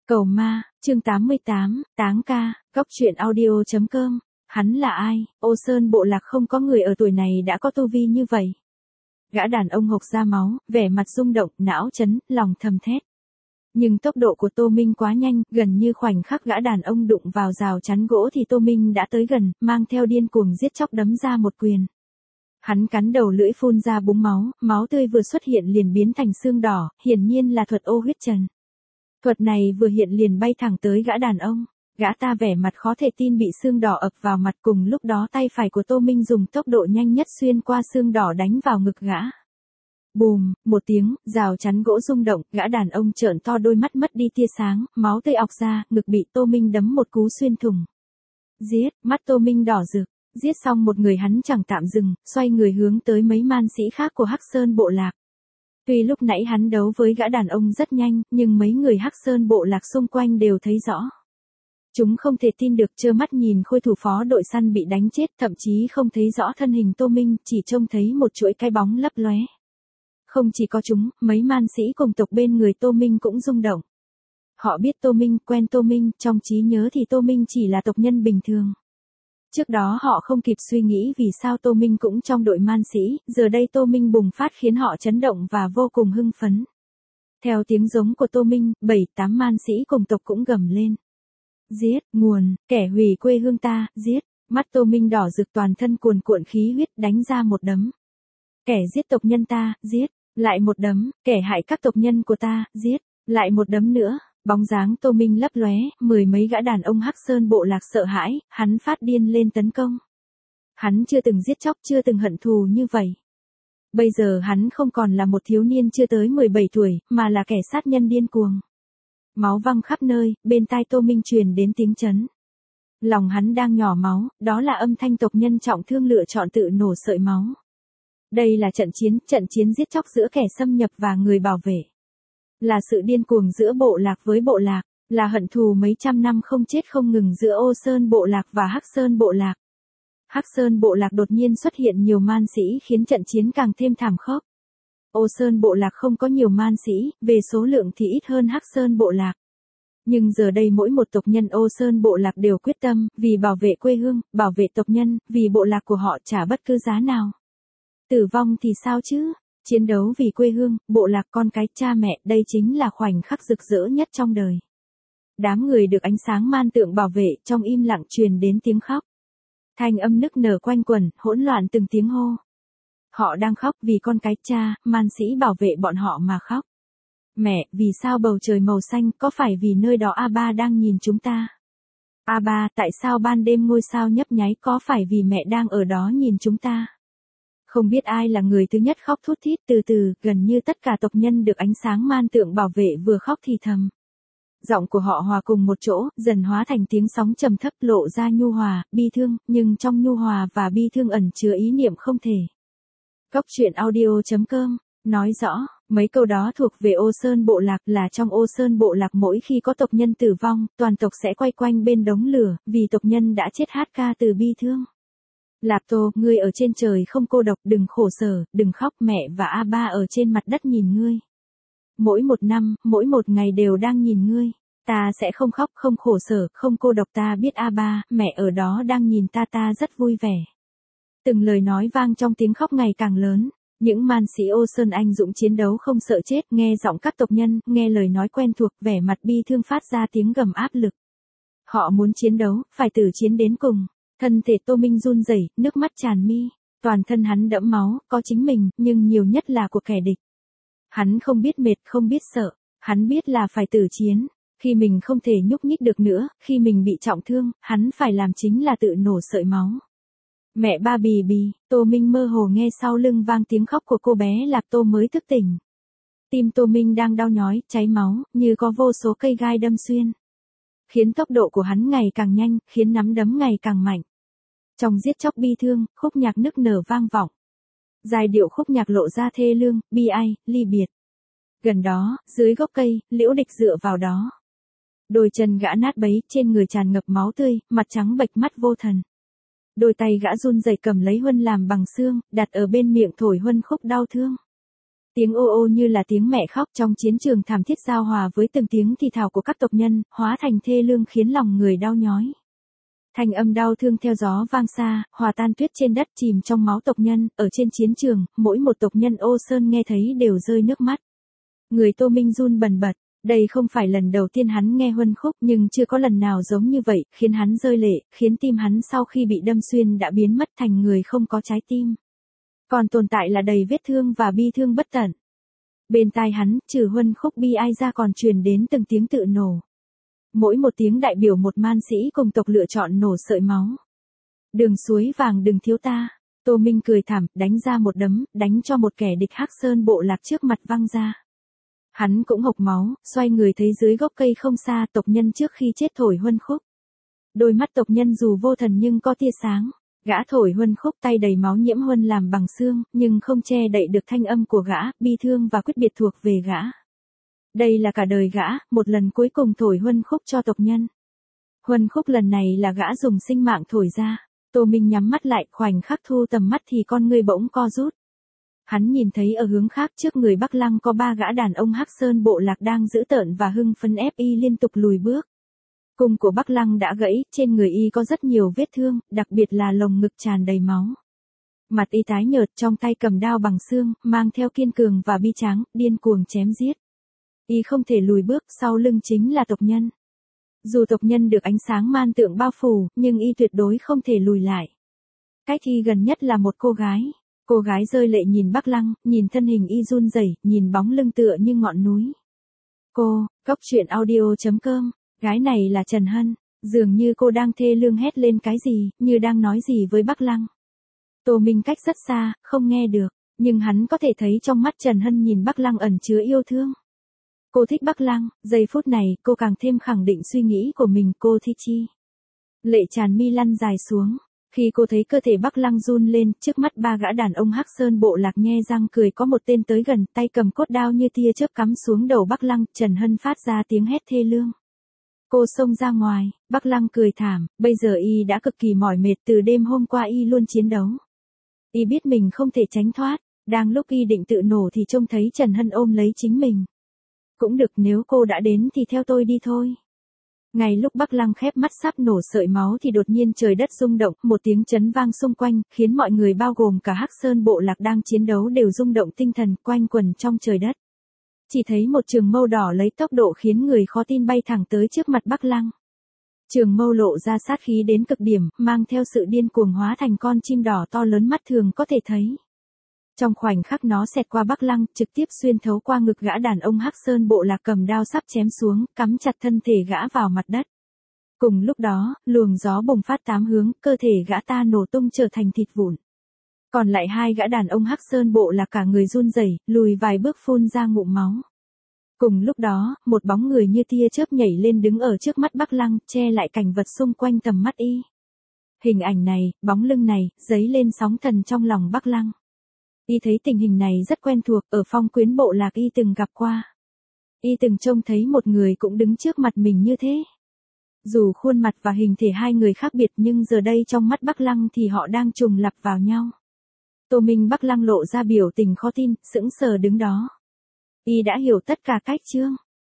Cầu ma, chương 88, táng ca, góc truyện audio.com. Hắn là ai? Ô Sơn bộ lạc không có người ở tuổi này đã có tu vi như vậy. Gã đàn ông hộc ra máu, vẻ mặt rung động, não chấn, lòng thầm thét. Nhưng tốc độ của Tô Minh quá nhanh, gần như khoảnh khắc gã đàn ông đụng vào rào chắn gỗ thì Tô Minh đã tới gần, mang theo điên cuồng giết chóc đấm ra một quyền. Hắn cắn đầu lưỡi phun ra búng máu, máu tươi vừa xuất hiện liền biến thành xương đỏ, hiển nhiên là thuật ô huyết trần. Thuật này vừa hiện liền bay thẳng tới gã đàn ông, gã ta vẻ mặt khó thể tin bị xương đỏ ập vào mặt, cùng lúc đó tay phải của Tô Minh dùng tốc độ nhanh nhất xuyên qua xương đỏ đánh vào ngực gã. Bùm, một tiếng, rào chắn gỗ rung động, gã đàn ông trợn to đôi mắt mất đi tia sáng, máu tươi ọc ra, ngực bị Tô Minh đấm một cú xuyên thủng. Giết, mắt Tô Minh đỏ rực, giết xong một người hắn chẳng tạm dừng, xoay người hướng tới mấy man sĩ khác của Hắc Sơn bộ lạc. Tuy lúc nãy hắn đấu với gã đàn ông rất nhanh, nhưng mấy người Hắc Sơn bộ lạc xung quanh đều thấy rõ. Chúng không thể tin được, trơ mắt nhìn khôi thủ phó đội săn bị đánh chết, thậm chí không thấy rõ thân hình Tô Minh, chỉ trông thấy một chuỗi cái bóng lấp lóe. Không chỉ có chúng, mấy man sĩ cùng tộc bên người Tô Minh cũng rung động. Họ biết Tô Minh, quen Tô Minh, trong trí nhớ thì Tô Minh chỉ là tộc nhân bình thường. Trước đó họ không kịp suy nghĩ vì sao Tô Minh cũng trong đội man sĩ, giờ đây Tô Minh bùng phát khiến họ chấn động và vô cùng hưng phấn. Theo tiếng giống của Tô Minh, 7-8 man sĩ cùng tộc cũng gầm lên. Giết, nguồn, kẻ hủy quê hương ta, giết. Mắt Tô Minh đỏ rực, toàn thân cuồn cuộn khí huyết, đánh ra một đấm. Kẻ giết tộc nhân ta, giết. Lại một đấm, kẻ hại các tộc nhân của ta, giết. Lại một đấm nữa. Bóng dáng Tô Minh lấp lóe, mười mấy gã đàn ông Hắc Sơn bộ lạc sợ hãi, hắn phát điên lên tấn công. Hắn chưa từng giết chóc, chưa từng hận thù như vậy. Bây giờ hắn không còn là một thiếu niên chưa tới 17 tuổi, mà là kẻ sát nhân điên cuồng. Máu văng khắp nơi, bên tai Tô Minh truyền đến tiếng chấn. Lòng hắn đang nhỏ máu, đó là âm thanh tộc nhân trọng thương lựa chọn tự nổ sợi máu. Đây là trận chiến giết chóc giữa kẻ xâm nhập và người bảo vệ. Là sự điên cuồng giữa bộ lạc với bộ lạc, là hận thù mấy trăm năm không chết không ngừng giữa Ô Sơn bộ lạc và Hắc Sơn bộ lạc. Hắc Sơn bộ lạc đột nhiên xuất hiện nhiều man sĩ khiến trận chiến càng thêm thảm khốc. Ô Sơn bộ lạc không có nhiều man sĩ, về số lượng thì ít hơn Hắc Sơn bộ lạc. Nhưng giờ đây mỗi một tộc nhân Ô Sơn bộ lạc đều quyết tâm, vì bảo vệ quê hương, bảo vệ tộc nhân, vì bộ lạc của họ trả bất cứ giá nào. Tử vong thì sao chứ? Chiến đấu vì quê hương, bộ lạc, con cái, cha mẹ, đây chính là khoảnh khắc rực rỡ nhất trong đời. Đám người được ánh sáng man tượng bảo vệ, trong im lặng truyền đến tiếng khóc. Thanh âm nức nở quanh quẩn, hỗn loạn từng tiếng hô. Họ đang khóc vì con cái, cha, man sĩ bảo vệ bọn họ mà khóc. Mẹ, vì sao bầu trời màu xanh, có phải vì nơi đó A3 đang nhìn chúng ta? A3, tại sao ban đêm ngôi sao nhấp nháy, có phải vì mẹ đang ở đó nhìn chúng ta? Không biết ai là người thứ nhất khóc thút thít, từ từ, gần như tất cả tộc nhân được ánh sáng man tượng bảo vệ vừa khóc thì thầm. Giọng của họ hòa cùng một chỗ, dần hóa thành tiếng sóng trầm thấp, lộ ra nhu hòa, bi thương, nhưng trong nhu hòa và bi thương ẩn chứa ý niệm không thể. Góc truyện audio.com nói rõ, mấy câu đó thuộc về Ô Sơn bộ lạc, là trong Ô Sơn bộ lạc mỗi khi có tộc nhân tử vong, toàn tộc sẽ quay quanh bên đống lửa, vì tộc nhân đã chết hát ca từ bi thương. Lạp Tô, ngươi ở trên trời không cô độc, đừng khổ sở, đừng khóc, mẹ và A3 ở trên mặt đất nhìn ngươi. Mỗi một năm, mỗi một ngày đều đang nhìn ngươi. Ta sẽ không khóc, không khổ sở, không cô độc, ta biết A3, mẹ ở đó đang nhìn ta, ta rất vui vẻ. Từng lời nói vang trong tiếng khóc ngày càng lớn. Những man sĩ Ô Sơn anh dũng chiến đấu không sợ chết, nghe giọng các tộc nhân, nghe lời nói quen thuộc, vẻ mặt bi thương phát ra tiếng gầm áp lực. Họ muốn chiến đấu, phải tử chiến đến cùng. Thân thể Tô Minh run rẩy, nước mắt tràn mi, toàn thân hắn đẫm máu, có chính mình, nhưng nhiều nhất là của kẻ địch. Hắn không biết mệt, không biết sợ, hắn biết là phải tử chiến. Khi mình không thể nhúc nhích được nữa, khi mình bị trọng thương, hắn phải làm chính là tự nổ sợi máu. Mẹ ba bì bì, Tô Minh mơ hồ nghe sau lưng vang tiếng khóc của cô bé Lạp Tô mới thức tỉnh. Tim Tô Minh đang đau nhói, cháy máu, như có vô số cây gai đâm xuyên. Khiến tốc độ của hắn ngày càng nhanh, khiến nắm đấm ngày càng mạnh. Trong giết chóc bi thương, khúc nhạc nức nở vang vọng. Giai điệu khúc nhạc lộ ra thê lương, bi ai, ly biệt. Gần đó, dưới gốc cây, Liễu Địch dựa vào đó. Đôi chân gã nát bấy, trên người tràn ngập máu tươi, mặt trắng bệch, mắt vô thần. Đôi tay gã run rẩy cầm lấy huân làm bằng xương, đặt ở bên miệng thổi huân khúc đau thương. Tiếng ô ô như là tiếng mẹ khóc trong chiến trường thảm thiết giao hòa với từng tiếng thì thào của các tộc nhân, hóa thành thê lương khiến lòng người đau nhói. Thanh âm đau thương theo gió vang xa, hòa tan tuyết trên đất chìm trong máu tộc nhân, ở trên chiến trường, mỗi một tộc nhân Ô Sơn nghe thấy đều rơi nước mắt. Người Tô Minh run bần bật, đây không phải lần đầu tiên hắn nghe huân khúc nhưng chưa có lần nào giống như vậy, khiến hắn rơi lệ, khiến tim hắn sau khi bị đâm xuyên đã biến mất thành người không có trái tim. Còn tồn tại là đầy vết thương và bi thương bất tận. Bên tai hắn, trừ huân khúc bi ai ra còn truyền đến từng tiếng tự nổ. Mỗi một tiếng đại biểu một man sĩ cùng tộc lựa chọn nổ sợi máu. Đường suối vàng đừng thiếu ta. Tô Minh cười thảm, đánh ra một đấm, đánh cho một kẻ địch Hắc Sơn bộ lạc trước mặt văng ra. Hắn cũng hộc máu, xoay người thấy dưới gốc cây không xa tộc nhân trước khi chết thổi huân khúc. Đôi mắt tộc nhân dù vô thần nhưng có tia sáng. Gã thổi huân khúc tay đầy máu nhiễm huân làm bằng xương, nhưng không che đậy được thanh âm của gã, bi thương và quyết biệt thuộc về gã. Đây là cả đời gã, một lần cuối cùng thổi huân khúc cho tộc nhân. Huân khúc lần này là gã dùng sinh mạng thổi ra. Tô Minh nhắm mắt lại, khoảnh khắc thu tầm mắt thì con ngươi bỗng co rút. Hắn nhìn thấy ở hướng khác trước người Bắc Lăng có 3 gã đàn ông Hắc Sơn bộ lạc đang giữ tợn và hưng phấn ép y liên tục lùi bước. Cung của Bắc Lăng đã gãy, trên người y có rất nhiều vết thương, đặc biệt là lồng ngực tràn đầy máu. Mặt y tái nhợt, trong tay cầm đao bằng xương, mang theo kiên cường và bi tráng, điên cuồng chém giết. Y không thể lùi bước, sau lưng chính là tộc nhân. Dù tộc nhân được ánh sáng man tượng bao phủ, nhưng y tuyệt đối không thể lùi lại. Cách y gần nhất là một cô gái. Cô gái rơi lệ nhìn Bắc Lăng, nhìn thân hình y run rẩy, nhìn bóng lưng tựa như ngọn núi. Cô, Cốc Truyện Audio.com, gái này là Trần Hân, dường như cô đang thê lương hét lên cái gì, như đang nói gì với Bắc Lăng. Tô Minh cách rất xa, không nghe được, nhưng hắn có thể thấy trong mắt Trần Hân nhìn Bắc Lăng ẩn chứa yêu thương. Cô thích Bắc Lăng, giây phút này cô càng thêm khẳng định suy nghĩ của mình, cô thích chi. Lệ tràn mi lăn dài xuống. Khi cô thấy cơ thể Bắc Lăng run lên, trước mắt 3 gã đàn ông Hắc Sơn bộ lạc nhe răng cười có một tên tới gần, tay cầm cốt đao như tia chớp cắm xuống đầu Bắc Lăng, Trần Hân phát ra tiếng hét thê lương. Cô xông ra ngoài, Bắc Lăng cười thảm, bây giờ y đã cực kỳ mỏi mệt từ đêm hôm qua y luôn chiến đấu. Y biết mình không thể tránh thoát, đang lúc y định tự nổ thì trông thấy Trần Hân ôm lấy chính mình. Cũng được, nếu cô đã đến thì theo tôi đi thôi. Ngay lúc Bắc Lăng khép mắt sắp nổ sợi máu thì đột nhiên trời đất rung động, một tiếng chấn vang xung quanh, khiến mọi người bao gồm cả Hắc Sơn bộ lạc đang chiến đấu đều rung động tinh thần, quanh quần trong trời đất. Chỉ thấy một trường mâu đỏ lấy tốc độ khiến người khó tin bay thẳng tới trước mặt Bắc Lăng. Trường mâu lộ ra sát khí đến cực điểm, mang theo sự điên cuồng hóa thành con chim đỏ to lớn mắt thường có thể thấy. Trong khoảnh khắc nó xẹt qua Bắc Lăng, trực tiếp xuyên thấu qua ngực gã đàn ông Hắc Sơn bộ lạc cầm đao sắp chém xuống, cắm chặt thân thể gã vào mặt đất. Cùng lúc đó, luồng gió bùng phát 8 hướng, cơ thể gã ta nổ tung trở thành thịt vụn. Còn lại 2 gã đàn ông Hắc Sơn bộ lạc cả người run rẩy, lùi vài bước phun ra ngụm máu. Cùng lúc đó, một bóng người như tia chớp nhảy lên đứng ở trước mắt Bắc Lăng, che lại cảnh vật xung quanh tầm mắt y. Hình ảnh này, bóng lưng này, dấy lên sóng thần trong lòng Bắc Lăng. Y thấy tình hình này rất quen thuộc, ở Phong Quyến bộ lạc y từng gặp qua. Y từng trông thấy một người cũng đứng trước mặt mình như thế. Dù khuôn mặt và hình thể 2 người khác biệt nhưng giờ đây trong mắt Bắc Lăng thì họ đang trùng lặp vào nhau. Tô Minh Bắc Lăng lộ ra biểu tình khó tin, sững sờ đứng đó. Y đã hiểu tất cả cách chưa?